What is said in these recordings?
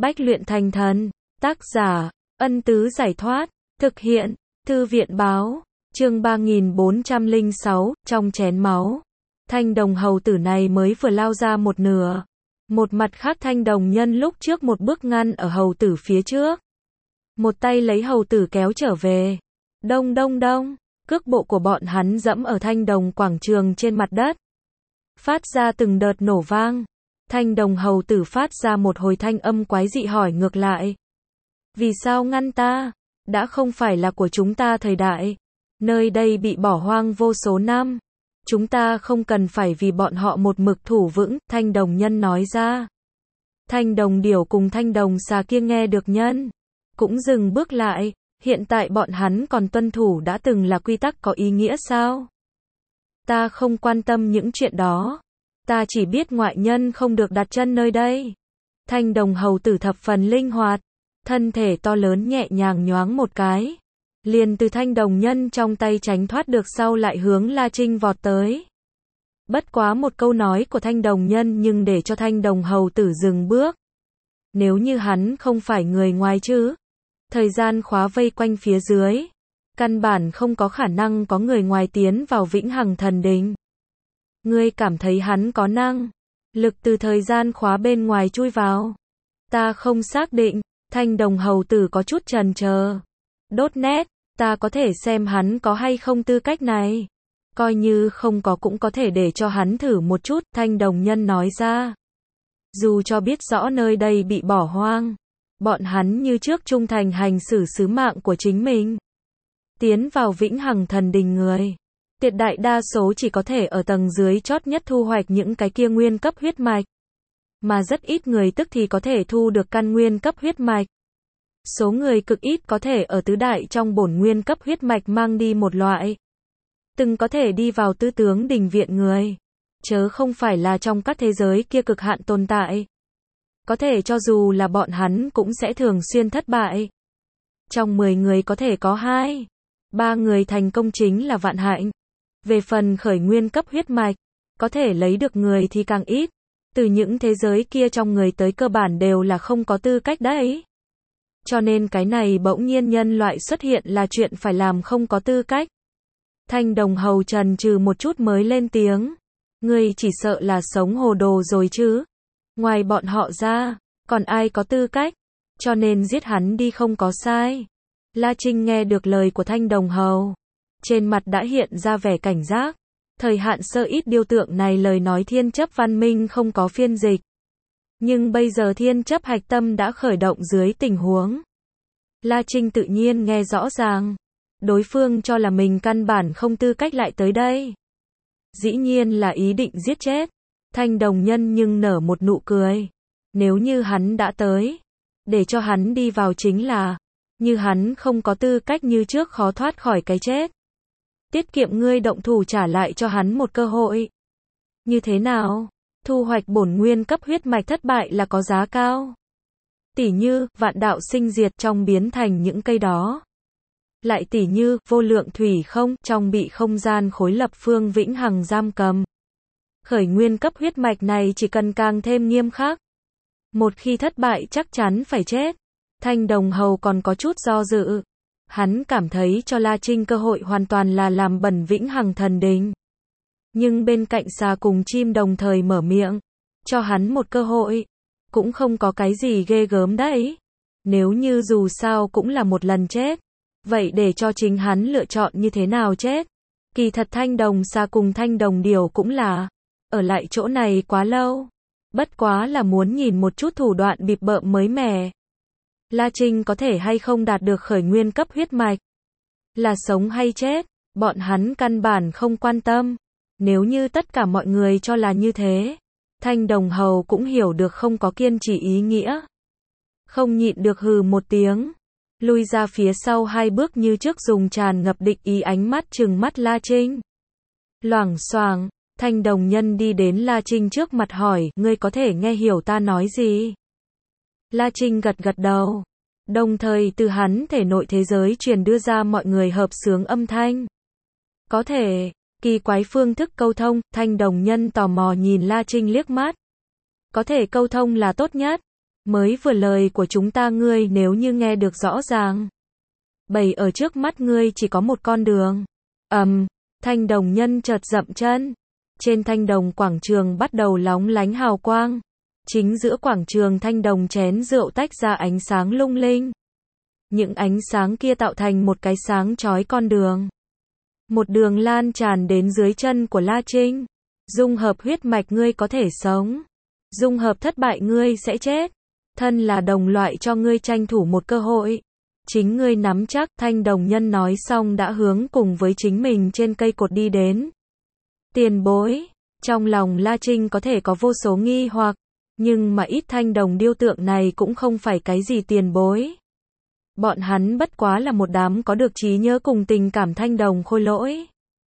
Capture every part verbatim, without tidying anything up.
Bách luyện thành thần. Tác giả, Ân Tứ Giải Thoát. Thực hiện, Thư viện Báo. Chương ba nghìn bốn trăm lẻ sáu, trong chén máu. Thanh đồng hầu tử này mới vừa lao ra một nửa. Một mặt khác thanh đồng nhân lúc trước một bước ngăn ở hầu tử phía trước. Một tay lấy hầu tử kéo trở về. Đông đông đông, cước bộ của bọn hắn dẫm ở thanh đồng quảng trường trên mặt đất. Phát ra từng đợt nổ vang. Thanh đồng hầu tử phát ra một hồi thanh âm quái dị hỏi ngược lại. Vì sao ngăn ta? Đã không phải là của chúng ta thời đại. Nơi đây bị bỏ hoang vô số năm. Chúng ta không cần phải vì bọn họ một mực thủ vững, thanh đồng nhân nói ra. Thanh đồng điểu cùng thanh đồng xà kia nghe được nhân. Cũng dừng bước lại, hiện tại bọn hắn còn tuân thủ đã từng là quy tắc có ý nghĩa sao? Ta không quan tâm những chuyện đó. Ta chỉ biết ngoại nhân không được đặt chân nơi đây. Thanh đồng hầu tử thập phần linh hoạt. Thân thể to lớn nhẹ nhàng nhoáng một cái. Liền từ thanh đồng nhân trong tay tránh thoát được sau lại hướng La Trinh vọt tới. Bất quá một câu nói của thanh đồng nhân nhưng để cho thanh đồng hầu tử dừng bước. Nếu như hắn không phải người ngoài chứ. Thời gian khóa vây quanh phía dưới. Căn bản không có khả năng có người ngoài tiến vào vĩnh hằng thần đình. Ngươi cảm thấy hắn có năng lực từ thời gian khóa bên ngoài chui vào? Ta không xác định. Thanh đồng hầu tử có chút chần chờ. Đốt nét, ta có thể xem hắn có hay không tư cách này. Coi như không có cũng có thể để cho hắn thử một chút, thanh đồng nhân nói ra. Dù cho biết rõ nơi đây bị bỏ hoang, bọn hắn như trước trung thành hành xử sứ mạng của chính mình. Tiến vào vĩnh hằng thần đình người. Tuyệt đại đa số chỉ có thể ở tầng dưới chót nhất thu hoạch những cái kia nguyên cấp huyết mạch. Mà rất ít người tức thì có thể thu được căn nguyên cấp huyết mạch. Số người cực ít có thể ở tứ đại trong bổn nguyên cấp huyết mạch mang đi một loại. Từng có thể đi vào tứ tướng đình viện người. Chớ không phải là trong các thế giới kia cực hạn tồn tại. Có thể cho dù là bọn hắn cũng sẽ thường xuyên thất bại. Trong mười người có thể có hai, ba người thành công chính là vạn hạnh. Về phần khởi nguyên cấp huyết mạch, có thể lấy được người thì càng ít. Từ những thế giới kia trong người tới cơ bản đều là không có tư cách đấy. Cho nên cái này bỗng nhiên nhân loại xuất hiện là chuyện phải làm không có tư cách. Thanh đồng hầu trần trừ một chút mới lên tiếng. Ngươi chỉ sợ là sống hồ đồ rồi chứ. Ngoài bọn họ ra, còn ai có tư cách. Cho nên giết hắn đi không có sai. La Trinh nghe được lời của thanh đồng hầu. Trên mặt đã hiện ra vẻ cảnh giác. Thời hạn sơ ít điêu tượng này lời nói thiên chấp văn minh không có phiên dịch. Nhưng bây giờ thiên chấp hạch tâm đã khởi động dưới tình huống. La Trinh tự nhiên nghe rõ ràng. Đối phương cho là mình căn bản không tư cách lại tới đây. Dĩ nhiên là ý định giết chết. Thanh đồng nhân nhưng nở một nụ cười. Nếu như hắn đã tới. Để cho hắn đi vào chính là. Như hắn không có tư cách như trước khó thoát khỏi cái chết. Tiết kiệm ngươi động thủ trả lại cho hắn một cơ hội. Như thế nào? Thu hoạch bổn nguyên cấp huyết mạch thất bại là có giá cao. Tỉ như, vạn đạo sinh diệt trong biến thành những cây đó. Lại tỉ như, vô lượng thủy không, trong bị không gian khối lập phương vĩnh hằng giam cầm. Khởi nguyên cấp huyết mạch này chỉ cần càng thêm nghiêm khắc. Một khi thất bại chắc chắn phải chết. Thanh đồng hầu còn có chút do dự. Hắn cảm thấy cho La Trinh cơ hội hoàn toàn là làm bẩn vĩnh hằng thần đình. Nhưng bên cạnh xà cùng chim đồng thời mở miệng. Cho hắn một cơ hội. Cũng không có cái gì ghê gớm đấy. Nếu như dù sao cũng là một lần chết. Vậy để cho chính hắn lựa chọn như thế nào chết. Kỳ thật thanh đồng xà cùng thanh đồng điểu cũng là. Ở lại chỗ này quá lâu. Bất quá là muốn nhìn một chút thủ đoạn bịp bợm mới mẻ. La Trinh có thể hay không đạt được khởi nguyên cấp huyết mạch. Là sống hay chết. Bọn hắn căn bản không quan tâm. Nếu như tất cả mọi người cho là như thế. Thanh đồng hầu cũng hiểu được không có kiên trì ý nghĩa. Không nhịn được hừ một tiếng. Lui ra phía sau hai bước như trước dùng tràn ngập định ý ánh mắt trừng mắt La Trinh. Loảng xoảng, thanh đồng nhân đi đến La Trinh trước mặt hỏi, ngươi có thể nghe hiểu ta nói gì? La Trinh gật gật đầu. Đồng thời từ hắn thể nội thế giới truyền đưa ra mọi người hợp xướng âm thanh. Có thể, kỳ quái phương thức câu thông, thanh đồng nhân tò mò nhìn La Trinh liếc mắt. Có thể câu thông là tốt nhất. Mới vừa lời của chúng ta ngươi nếu như nghe được rõ ràng. Bày ở trước mắt ngươi chỉ có một con đường. Ầm, um, thanh đồng nhân chợt dậm chân. Trên thanh đồng quảng trường bắt đầu lóng lánh hào quang. Chính giữa quảng trường thanh đồng chén rượu tách ra ánh sáng lung linh. Những ánh sáng kia tạo thành một cái sáng chói con đường. Một đường lan tràn đến dưới chân của La Trinh. Dung hợp huyết mạch ngươi có thể sống. Dung hợp thất bại ngươi sẽ chết. Thân là đồng loại cho ngươi tranh thủ một cơ hội. Chính ngươi nắm chắc, thanh đồng nhân nói xong đã hướng cùng với chính mình trên cây cột đi đến. Tiền bối. Trong lòng La Trinh có thể có vô số nghi hoặc. Nhưng mà ít thanh đồng điêu tượng này cũng không phải cái gì tiền bối. Bọn hắn bất quá là một đám có được trí nhớ cùng tình cảm thanh đồng khôi lỗi.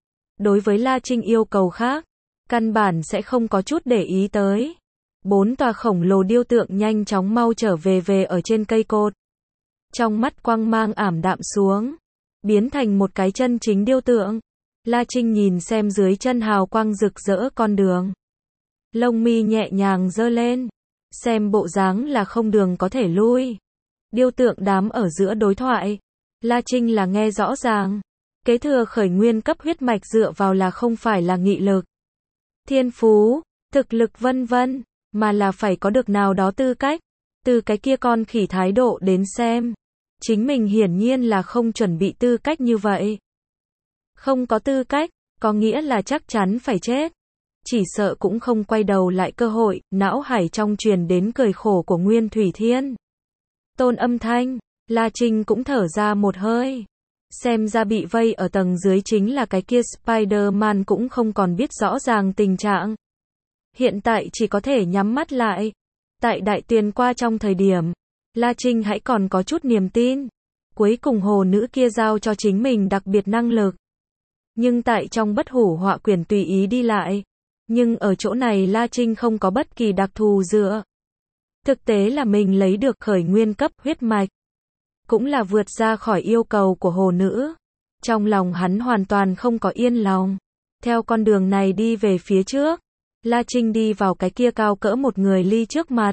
Đối với La Trinh yêu cầu khác, căn bản sẽ không có chút để ý tới. Bốn tòa khổng lồ điêu tượng nhanh chóng mau trở về về ở trên cây cột. Trong mắt quang mang ảm đạm xuống, biến thành một cái chân chính điêu tượng. La Trinh nhìn xem dưới chân hào quang rực rỡ con đường. Lông mi nhẹ nhàng giơ lên, xem bộ dáng là không đường có thể lui. Điêu tượng đám ở giữa đối thoại, La Trinh là nghe rõ ràng. Kế thừa khởi nguyên cấp huyết mạch dựa vào là không phải là nghị lực, thiên phú, thực lực vân vân, mà là phải có được nào đó tư cách. Từ cái kia con khỉ thái độ đến xem, chính mình hiển nhiên là không chuẩn bị tư cách như vậy. Không có tư cách, có nghĩa là chắc chắn phải chết. Chỉ sợ cũng không quay đầu lại cơ hội, não hải trong truyền đến cười khổ của Nguyên Thủy Thiên. Tôn âm thanh, La Trinh cũng thở ra một hơi. Xem ra bị vây ở tầng dưới chính là cái kia Spider-Man cũng không còn biết rõ ràng tình trạng. Hiện tại chỉ có thể nhắm mắt lại. Tại đại tiền qua trong thời điểm, La Trinh hãy còn có chút niềm tin. Cuối cùng hồ nữ kia giao cho chính mình đặc biệt năng lực. Nhưng tại trong bất hủ họa quyển tùy ý đi lại. Nhưng ở chỗ này La Trinh không có bất kỳ đặc thù dựa. Thực tế là mình lấy được khởi nguyên cấp huyết mạch. Cũng là vượt ra khỏi yêu cầu của hồ nữ. Trong lòng hắn hoàn toàn không có yên lòng. Theo con đường này đi về phía trước, La Trinh đi vào cái kia cao cỡ một người ly trước mặt.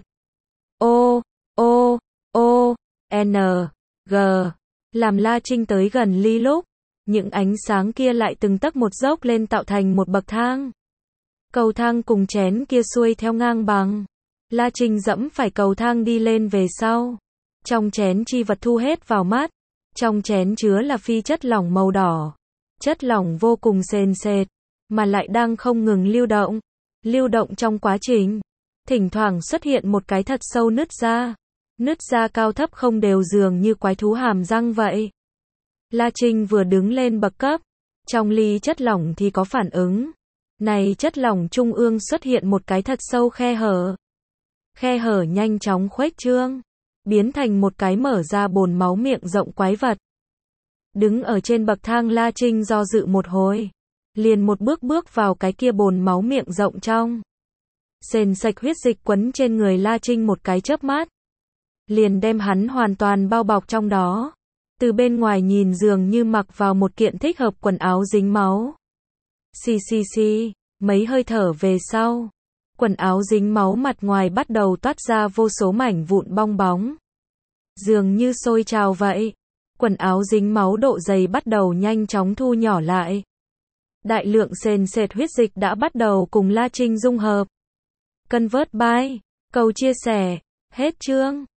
O, O, O, N, G. Làm La Trinh tới gần ly lúc, những ánh sáng kia lại từng tấc một dốc lên tạo thành một bậc thang. Cầu thang cùng chén kia xuôi theo ngang bằng. La Trinh dẫm phải cầu thang đi lên về sau. Trong chén chi vật thu hết vào mắt. Trong chén chứa là phi chất lỏng màu đỏ. Chất lỏng vô cùng sền sệt, mà lại đang không ngừng lưu động. Lưu động trong quá trình, thỉnh thoảng xuất hiện một cái thật sâu nứt ra. Nứt ra cao thấp không đều dường như quái thú hàm răng vậy. La Trinh vừa đứng lên bậc cấp, trong ly chất lỏng thì có phản ứng. Này chất lỏng trung ương xuất hiện một cái thật sâu khe hở. Khe hở nhanh chóng khuếch trương, biến thành một cái mở ra bồn máu miệng rộng quái vật. Đứng ở trên bậc thang La Trinh do dự một hồi, liền một bước bước vào cái kia bồn máu miệng rộng trong. Sền sạch huyết dịch quấn trên người La Trinh một cái chớp mắt, liền đem hắn hoàn toàn bao bọc trong đó. Từ bên ngoài nhìn dường như mặc vào một kiện thích hợp quần áo dính máu. Xì xì xì, mấy hơi thở về sau, quần áo dính máu mặt ngoài bắt đầu toát ra vô số mảnh vụn bong bóng. Dường như sôi trào vậy. Quần áo dính máu độ dày bắt đầu nhanh chóng thu nhỏ lại. Đại lượng sền sệt huyết dịch đã bắt đầu cùng La Trinh dung hợp. Convert by, cầu chia sẻ, hết chương.